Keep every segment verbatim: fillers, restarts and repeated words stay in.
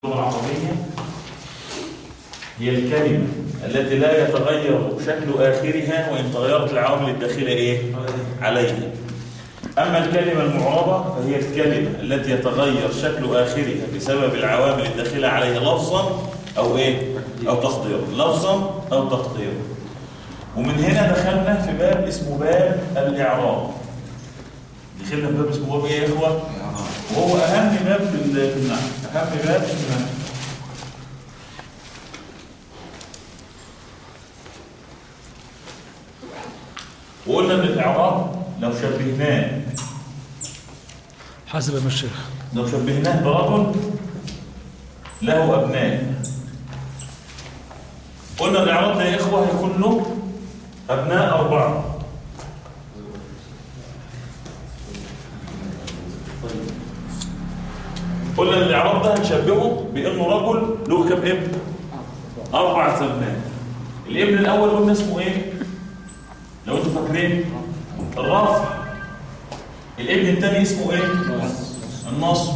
اللغة العربية هي الكلمة التي لا يتغير شكل آخرها وإن تغيرت العوامل الداخلة إيه؟ عليها. أما الكلمة المعربة فهي الكلمة التي يتغير شكل آخرها بسبب العوامل الداخلة عليها لفظا أو إيه؟ أو تقديرا، لفظا أو تقديرا. ومن هنا دخلنا في باب اسمه باب الإعراب. دخلنا في باب اسمه باب إيه يا إخوة؟ وهو أهم باب في النحو، أهم باب في النحو. وقلنا ان الإعراب لو شبهناه حسب يا الشيخ لو شبهناه برجل له أبناء، قلنا الإعراب ده يا إخوة هيكون له أبناء أربعة. قلنا ان الإعراب ده هنشبهه بأنه رجل له كم ابن؟ أربعة أبناء. الابن الأول قلنا اسمه إيه؟ لو انتوا فاكرين الرفع. الابن الثاني اسمه ايه؟ النصب.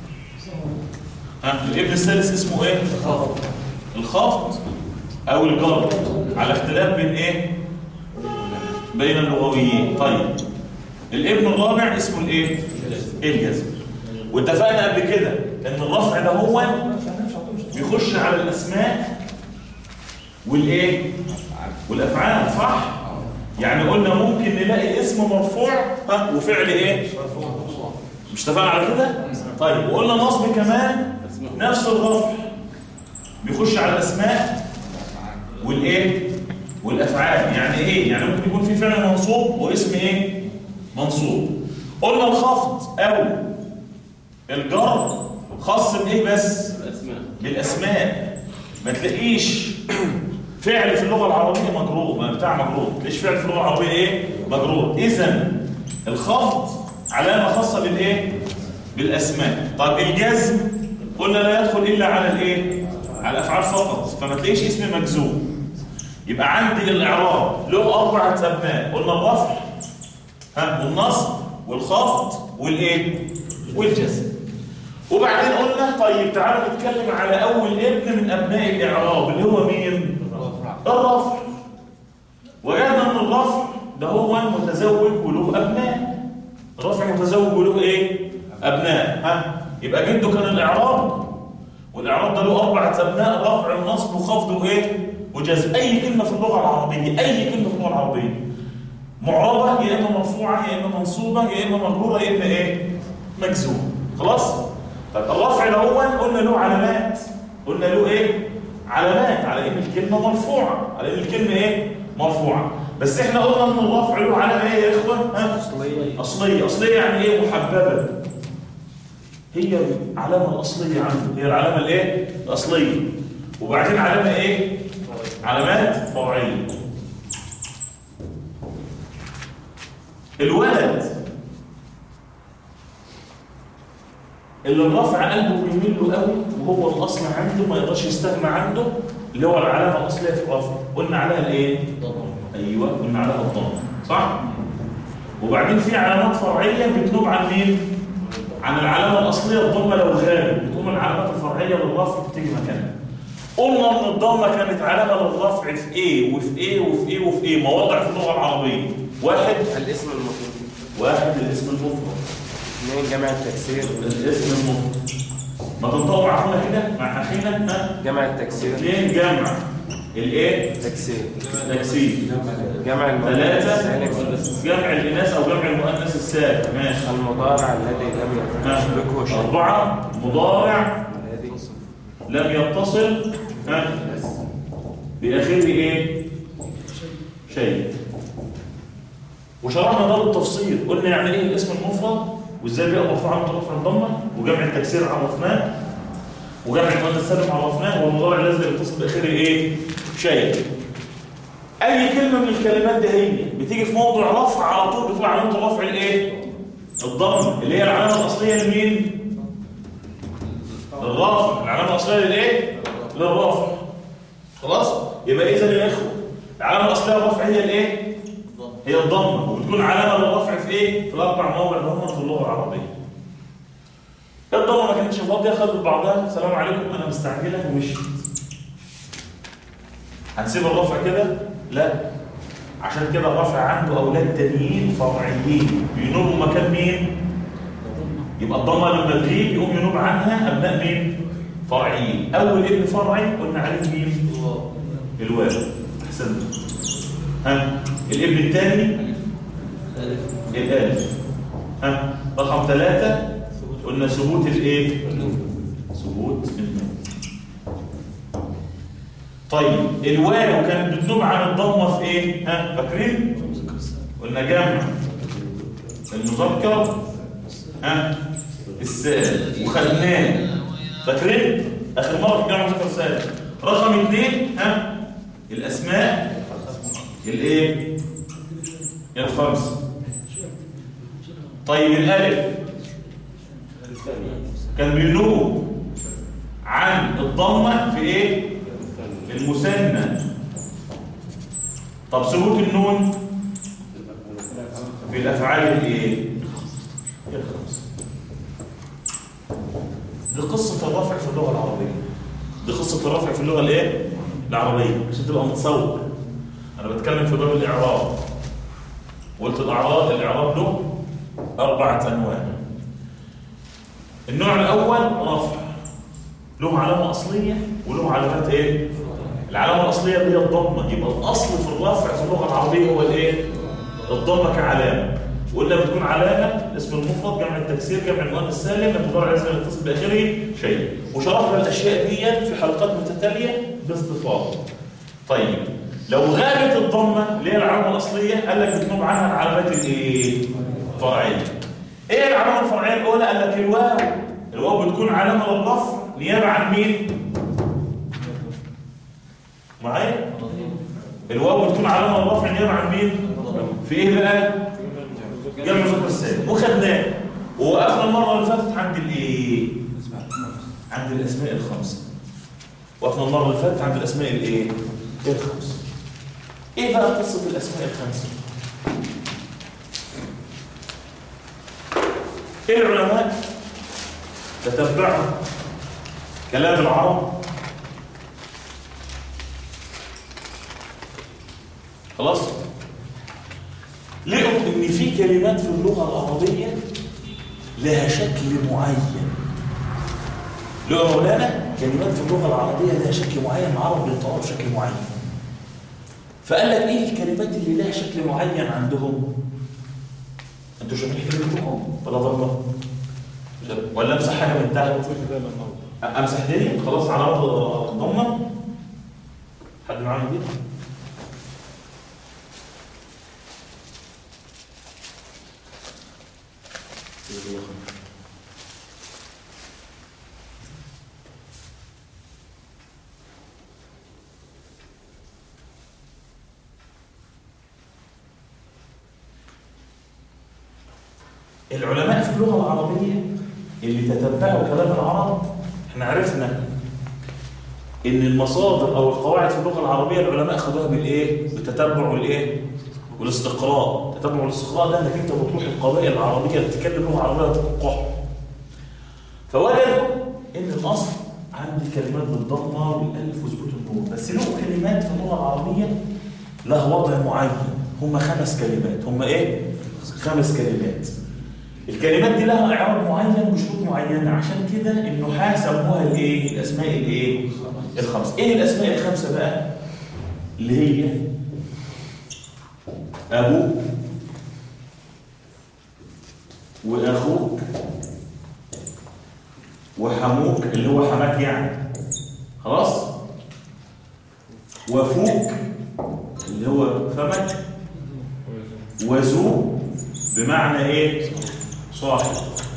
ها الابن الثالث اسمه ايه؟ الخفض. الخفض او الجر على اختلاف بين ايه؟ بين اللغويين. طيب الابن الرابع اسمه الايه؟ الجزم. واتفقنا قبل كده ان الرفع ده هو بيخش على الاسماء والايه؟ والافعال، صح؟ يعني قلنا ممكن نلاقي اسم مرفوع ها وفعل ايه؟ مش اتفقنا على كده؟ طيب وقلنا نصب كمان نفس الرفع بيخش على الاسماء والايه؟ والافعال. يعني ايه؟ يعني ممكن يكون في فعل منصوب واسم ايه؟ منصوب. قلنا الخفض او الجر خاص بايه بس؟ بالاسماء. ما تلاقيش فعل في اللغة العربية مجرور، ما بتاع مجرور، ليش فعل في اللغة العربية ايه؟ مجرور. إذن الخفض علامة خاصة بالايه؟ بالأسماء. طيب الجزم قلنا لا يدخل إلا على الايه؟ على الأفعال فقط، فما تلاقيش اسم مجزوم. يبقى عندي الإعراب له أربعة أبناء، قلنا الرفع ها والنصب والخفض والايه؟ والجزم. وبعدين قلنا طيب تعالوا نتكلم على أول ابن من أبناء الإعراب اللي هو مين؟ الرفع. وجدنا ان الرفع ده هو متزوج وله ابناء. الرفع متزوج وله ايه؟ ابناء. ها يبقى جده كان الاعراب، والاعراب ده له اربعه ابناء: رفع ونصب وخفض وايه؟ وجزم. اي كلمه في اللغه العربيه، اي كلمه في اللغه العربيه معربه يا اما مرفوعه يا اما منصوبه يا اما مجروره يا اما ايه؟ مجزومه. خلاص؟ طيب الرفع ده هو قلنا له علامات، قلنا له ايه؟ علامات على ان الكلمه مرفوعه، على ان الكلمه ايه؟ مرفوعه. بس احنا قلنا ان الرفع له علامه ايه يا اخوان؟ ها؟ اصليه. اصليه. اصليه يعني ايه؟ محببه. هي العلامه الاصليه عنده، هي العلامه الايه؟ الاصليه. وبعدين علامه ايه؟ علامات فرعيه. الولد اللي الرفع قلبه بيميل له قوي وهو الاصل عنده ما يقدرش يستغنى عنده، اللي هو العلامه الاصليه في الرفع، قلنا عليها الايه؟ ايوه قلنا عليها الضم، صح؟ وبعدين في علامات فرعيه بتنوب عن مين؟ عن العلامه الاصليه. الضمه لو غابت بتقوم العلامات الفرعيه للرفع بتيجي مكانها. قلنا ان الضمه كانت علامه للرفع في ايه وفي ايه وفي ايه وفي ايه مواضع في اللغه العربيه. واحد الاسم المفرد. واحد الاسم المفرد. اثنين جمع التكسير. الاسم المفرد. ما تنطقوا مع اخونا كده مع اخينا. ها جمع التكسير. اثنين جمع الايه؟ تكسير. تكسير. جمع المؤنث ثلاثة جمع الاناث او جمع المؤنث السالم. ماشي. المضارع الذي لم يسبقه شيء. أربعة مضارع لم يتصل ها بآخره ايه؟ شيء. وشرحنا ده بالتفصيل، قلنا يعني ايه الاسم المفرد وازاي بيبقى مرفوع عن رفع الضمه، وجمع التكسير عرفناه، وجمع المؤنث السالم عرفناه، والمضارع الذي يتصل باخره ايه؟ شيء. اي كلمه من الكلمات دي هي بتيجي في موضع رفع على طول بتطلع علامه الرفع الايه؟ الضم، اللي هي العلامه الاصليه لمين؟ للرفع. العلامه الاصليه للايه؟ للرفع. خلاص؟ يبقى اذا يا اخوه العلامه الاصليه للرفع هي الايه؟ هي الضمه، وبتكون علامه للرفع في ايه؟ في الاربع مواضع اللي هم في اللغه العربيه. الضمه ما كانتش فاضيه، خدت بعضها السلام عليكم انا مستعجله ومشيت. هنسيب الرفع كده؟ لا، عشان كده الرفع عنده اولاد تانيين فرعيين بينوبوا مكان مين؟ يبقى الضمه لما تغيب يقوم ينوب عنها ابناء مين؟ فرعيين. اول ابن فرعي قلنا عليه مين؟ الواو. احسنت. ها الابن الثاني الالف. ها رقم ثلاثة قلنا ثبوت الايه؟ ثبوت النون. طيب الواو كانت بتنوب عن الضمه في ايه؟ ها فاكرين؟ قلنا جمع المذكر ها السالم وخدناه، فاكرين؟ اخر مره في جمع المذكر السالم. رقم اثنين ها الاسماء الايه؟ الخمسه. طيب الالف كان بينوب عن الضمه في ايه؟ المثنى. طب ثبوت النون في الافعال الايه؟ الخمسه. دي قصه الرفع في اللغه العربيه. دي قصه الرفع في اللغه الايه؟ العربيه عشان تبقى متصور. انا بتكلم في باب الاعراب، قلت الاعراب الاعراب له اربعه انواع. النوع الاول رفع له علامه اصليه وله علامات ايه؟ العلامه الاصليه اللي هي الضمه. يبقى الاصل في الرفع في اللغه العربيه هو الايه؟ الضمه كعلامه. وقلنا بتكون علامه اسم المفرد، جمع التكسير، جمع المؤنث السالم، المضارع لازم يتصل باخره شيء. وشرحنا الاشياء دي في حلقات متتاليه باستفاضه. طيب لو غابت الضمه اللي هي العلامه الاصليه قال لك بتنوب عنها العلامات الايه؟ الفرعيه. ايه العلامه الفرعيه الاولى؟ قال لك الواو. الواو بتكون علامه للرفع نيابه عن مين؟ معايا؟ الواو بتكون علامه للرفع نيابه عن مين؟ في ايه بقى؟ جمع المذكر السالم. وخدناه ووقفنا المره اللي فاتت عند الايه؟ عند الاسماء الخمسه. وقفنا المره اللي فاتت عند الاسماء الايه؟ الخمسه. ايه بقى قصه الاسماء الخمسه؟ ايه العلماء تتبعوا كلام العرب خلاص؟ لقوا ان في كلمات في اللغه العربيه لها شكل معين. لقوا مولانا كلمات في اللغه العربيه لها شكل معين، العرب بينطقوها بشكل معين. فقال لك ايه الكلمات اللي لها شكل معين عندهم؟ انتوا شايفين كلمتكم ولا ضربه؟ ولا امسح حاجه من تحت؟ امسح دي خلاص على ارض الضمه. حد معايا دي؟ العلماء في اللغة العربية اللي تتبعوا كلام العرب، احنا عرفنا ان المصادر او القواعد في اللغة العربية العلماء خدوها بالايه؟ بالتتبع والايه؟ والاستقراء. التتبع والاستقراء ده انك انت بتروح القبائل العربية اللي بتتكلم لغة عربية تفقهها. فوجدوا ان الاصل عندي كلمات بالضمه والالف وثبوت النون، بس له كلمات في اللغه العربيه له وضع معين. هم خمس كلمات. هم ايه؟ خمس كلمات. الكلمات دي لها اعراب معين وشروط معينه، عشان كده النحاة سموها الايه؟ الاسماء الايه؟ الخمسه. ايه الاسماء الخمسه بقى؟ اللي هي ابوك واخوك وحموك اللي هو حماك يعني، خلاص، وفوك اللي هو فمك، وذو بمعنى ايه؟ صاحب.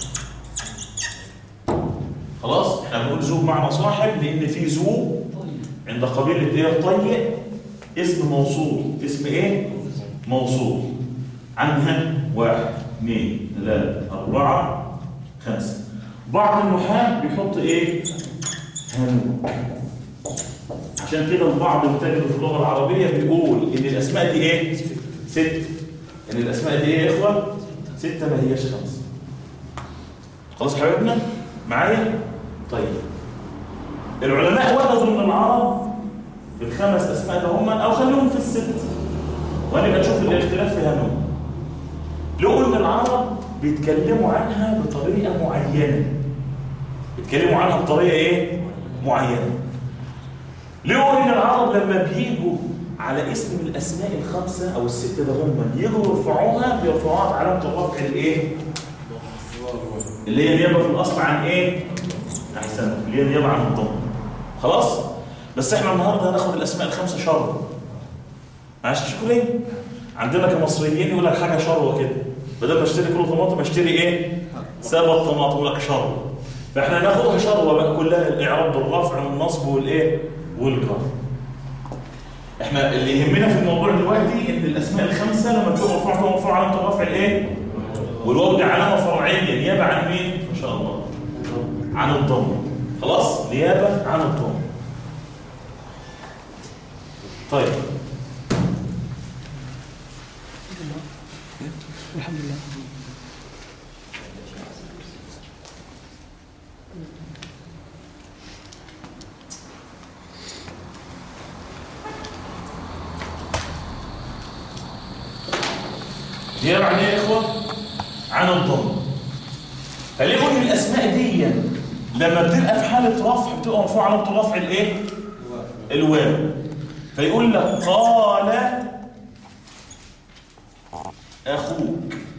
خلاص احنا بنقول ذو بمعنى صاحب لان في ذو عند قبيله ايه؟ طيء اسم موصول. اسم ايه؟ موصول. عندها واحد اثنين ثلاثة أربعة خمسة. بعض النحاة بيحط ايه؟ هنوك. عشان كده البعض المتاجر في اللغة العربية بيقول ان الاسماء دي ايه؟ ست. ان الاسماء دي ايه يا اخوة؟ ستة ما هياش خمسة. خلاص حبيبنا؟ معايا؟ طيب العلماء وجدوا من العرب في الخمس اسماء ده هم او خليهم في الست، وهنبقى نشوف الاختلاف فيها نوع. لقوا ان العرب بيتكلموا عنها بطريقه معينه، بيتكلموا عنها بطريقه ايه؟ معينه. لقوا ان العرب لما بيجوا على اسم من الاسماء الخمسه او الست ده هم يجوا يرفعوها بيرفعوها علامه الرفع الايه؟ اللي هي نيابه في الاصل عن ايه؟ احسن، اللي هي نيابه عن الضم. خلاص؟ بس احنا النهارده هناخد الاسماء الخمسه شر. معلش شوفوا ليه؟ عندنا كمصريين يقول لك حاجه شروه كده، بدل ما اشتري كيلو طماطم اشتري ايه؟ سبت طماطم، يقول لك شر. فاحنا هناخدها شروه بقى كلها، الاعراب بالرفع والنصب والايه؟ والجر. احنا اللي يهمنا في الموضوع دلوقتي ان الاسماء الخمسه لما تكون مرفوعه تكون مرفوعه علامه الرفع الايه؟ والواو دي علامه فرعيه نيابه عن مين؟ ما شاء الله. عن الضم. خلاص؟ نيابه عن الضم. طيب. الحمد لله. نيابه عن ايه يا اخوه؟ عن الضم. فليه ان الاسماء دي لما بتبقى في حاله رفع بتبقى مرفوعه علامه الرفع الايه؟ الواو. فيقول لك قال اخوك.